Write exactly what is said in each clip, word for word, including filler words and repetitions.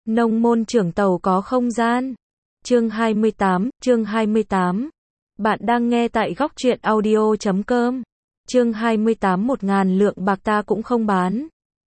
Nông môn trưởng tàu có không gian. Chương hai mươi tám, chương hai mươi tám. Bạn đang nghe tại góc truyện audio chấm com. Chương hai mươi tám, một ngàn lượng bạc ta cũng không bán.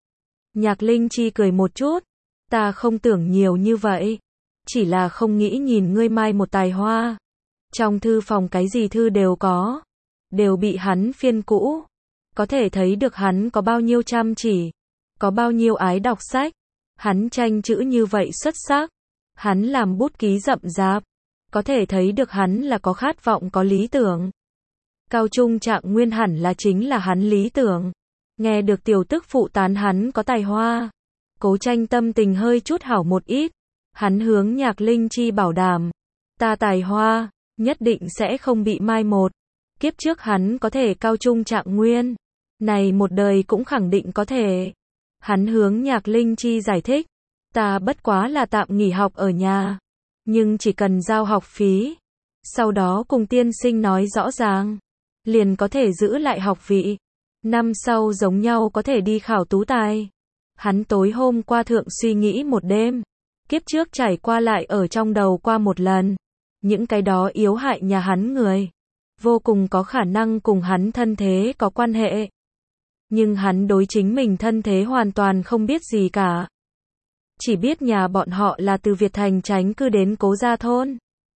Nhạc Linh Chi cười một chút. Ta không tưởng nhiều như vậy. Chỉ là không nghĩ nhìn ngươi mai một tài hoa. Trong thư phòng cái gì thư đều có. Đều bị hắn phiên cũ. Có thể thấy được hắn có bao nhiêu chăm chỉ. Có bao nhiêu ái đọc sách. Hắn tranh chữ như vậy xuất sắc. Hắn làm bút ký rậm rạp. Có thể thấy được hắn là có khát vọng có lý tưởng. Cao trung Trạng Nguyên hẳn là chính là hắn lý tưởng. Nghe được tiểu tức phụ tán hắn có tài hoa. Cố Tranh tâm tình hơi chút hảo một ít. Hắn hướng Nhạc Linh Chi bảo đảm. Ta tài hoa, nhất định sẽ không bị mai một. Kiếp trước hắn có thể cao trung Trạng Nguyên. Này một đời cũng khẳng định có thể. Hắn hướng Nhạc Linh Chi giải thích. Ta bất quá là tạm nghỉ học ở nhà. Nhưng chỉ cần giao học phí. Sau đó cùng tiên sinh nói rõ ràng. Liền có thể giữ lại học vị. Năm sau giống nhau có thể đi khảo tú tài. Hắn tối hôm qua thượng suy nghĩ một đêm. Kiếp trước trải qua lại ở trong đầu qua một lần. Những cái đó yếu hại nhà hắn người. Vô cùng có khả năng cùng hắn thân thế có quan hệ. Nhưng hắn đối chính mình thân thế hoàn toàn không biết gì cả. Chỉ biết nhà bọn họ là từ Việt Thành tránh cư đến Cố Gia thôn.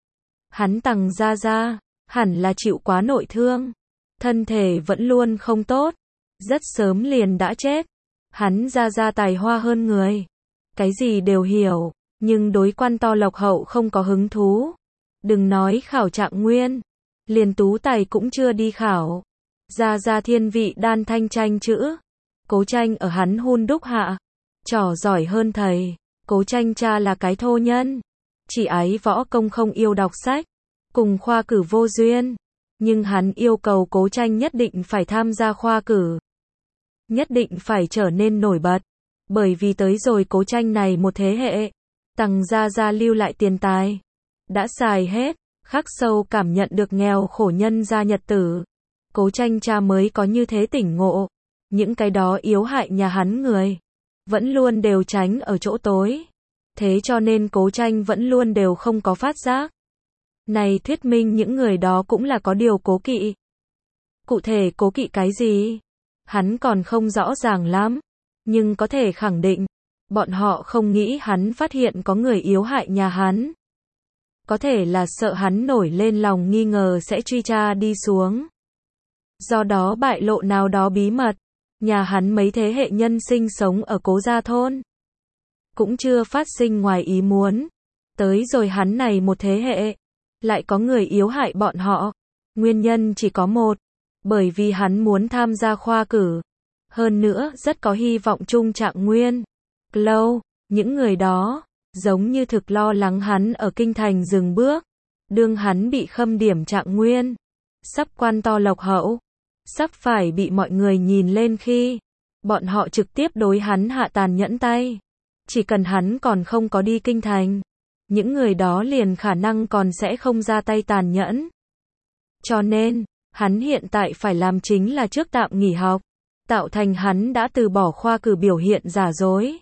Hắn Tằng gia gia, hẳn là chịu quá nội thương. Thân thể vẫn luôn không tốt. Rất sớm liền đã chết. Hắn gia gia tài hoa hơn người. Cái gì đều hiểu, nhưng đối quan to lộc hậu không có hứng thú. Đừng nói khảo Trạng Nguyên. Liền tú tài cũng chưa đi khảo. Gia gia thiên vị đan thanh tranh chữ. Cố Tranh ở hắn hun đúc hạ. Trò giỏi hơn thầy. Cố Tranh cha là cái thô nhân. Chỉ ái võ công không yêu đọc sách. Cùng khoa cử vô duyên. Nhưng hắn yêu cầu Cố Tranh nhất định phải tham gia khoa cử. Nhất định phải trở nên nổi bật. Bởi vì tới rồi Cố Tranh này một thế hệ. Tằng gia gia lưu lại tiền tài. Đã xài hết. Khắc sâu cảm nhận được nghèo khổ nhân gia nhật tử. Cố Tranh cha mới có như thế tỉnh ngộ. Những cái đó yếu hại nhà hắn người. Vẫn luôn đều tránh ở chỗ tối. Thế cho nên Cố Tranh vẫn luôn đều không có phát giác. Này thuyết minh những người đó cũng là có điều cố kỵ. Cụ thể cố kỵ cái gì? Hắn còn không rõ ràng lắm. Nhưng có thể khẳng định. Bọn họ không nghĩ hắn phát hiện có người yếu hại nhà hắn. Có thể là sợ hắn nổi lên lòng nghi ngờ sẽ truy tra đi xuống. Do đó bại lộ nào đó bí mật. Nhà hắn mấy thế hệ nhân sinh sống ở Cố Gia thôn. Cũng chưa phát sinh ngoài ý muốn. Tới rồi hắn này một thế hệ. Lại có người yếu hại bọn họ. Nguyên nhân chỉ có một. Bởi vì hắn muốn tham gia khoa cử. Hơn nữa rất có hy vọng chung Trạng Nguyên. Lâu, những người đó. Giống như thực lo lắng hắn ở kinh thành dừng bước. Đương hắn bị khâm điểm Trạng Nguyên. Sắp quan to lộc hậu. Sắp phải bị mọi người nhìn lên khi. Bọn họ trực tiếp đối hắn hạ tàn nhẫn tay. Chỉ cần hắn còn không có đi kinh thành. Những người đó liền khả năng còn sẽ không ra tay tàn nhẫn. Cho nên, hắn hiện tại phải làm chính là trước tạm nghỉ học. Tạo thành hắn đã từ bỏ khoa cử biểu hiện giả dối.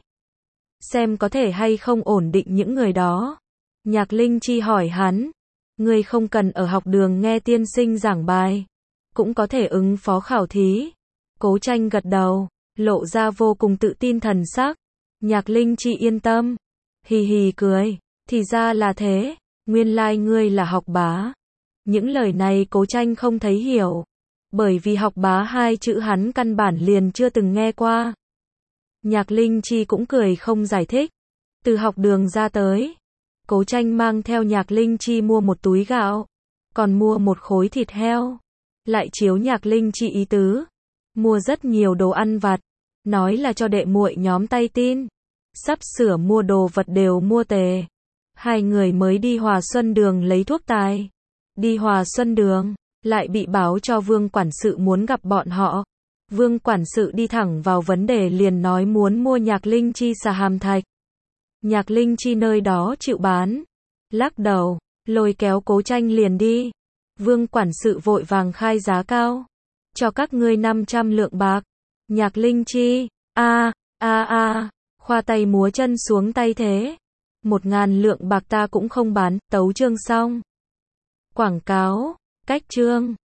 Xem có thể hay không ổn định những người đó. Nhạc Linh Chi hỏi hắn. Ngươi không cần ở học đường nghe tiên sinh giảng bài. Cũng có thể ứng phó khảo thí. Cố Tranh gật đầu. Lộ ra vô cùng tự tin thần sắc. Nhạc Linh Chi yên tâm. Hì hì cười. Thì ra là thế. Nguyên lai ngươi là học bá. Những lời này Cố Tranh không thấy hiểu. Bởi vì học bá hai chữ hắn căn bản liền chưa từng nghe qua. Nhạc Linh Chi cũng cười không giải thích. Từ học đường ra tới. Cố Tranh mang theo Nhạc Linh Chi mua một túi gạo. Còn mua một khối thịt heo. Lại chiếu Nhạc Linh Chi ý tứ. Mua rất nhiều đồ ăn vặt. Nói là cho đệ muội nhóm tay tin. Sắp sửa mua đồ vật đều mua tề. Hai người mới đi Hòa Xuân Đường lấy thuốc tài. Đi Hòa Xuân Đường. Lại bị báo cho Vương quản sự muốn gặp bọn họ. Vương quản sự đi thẳng vào vấn đề liền nói muốn mua Nhạc Linh Chi xà hàm thạch. Nhạc Linh Chi nơi đó chịu bán. Lắc đầu. Lôi kéo Cố Tranh liền đi. Vương quản sự vội vàng khai giá cao. Cho các ngươi năm trăm lượng bạc. Nhạc Linh Chi. A, a a. Khoa tay múa chân xuống tay thế. một ngàn lượng bạc ta cũng không bán, tấu chương xong. Quảng cáo, cách chương.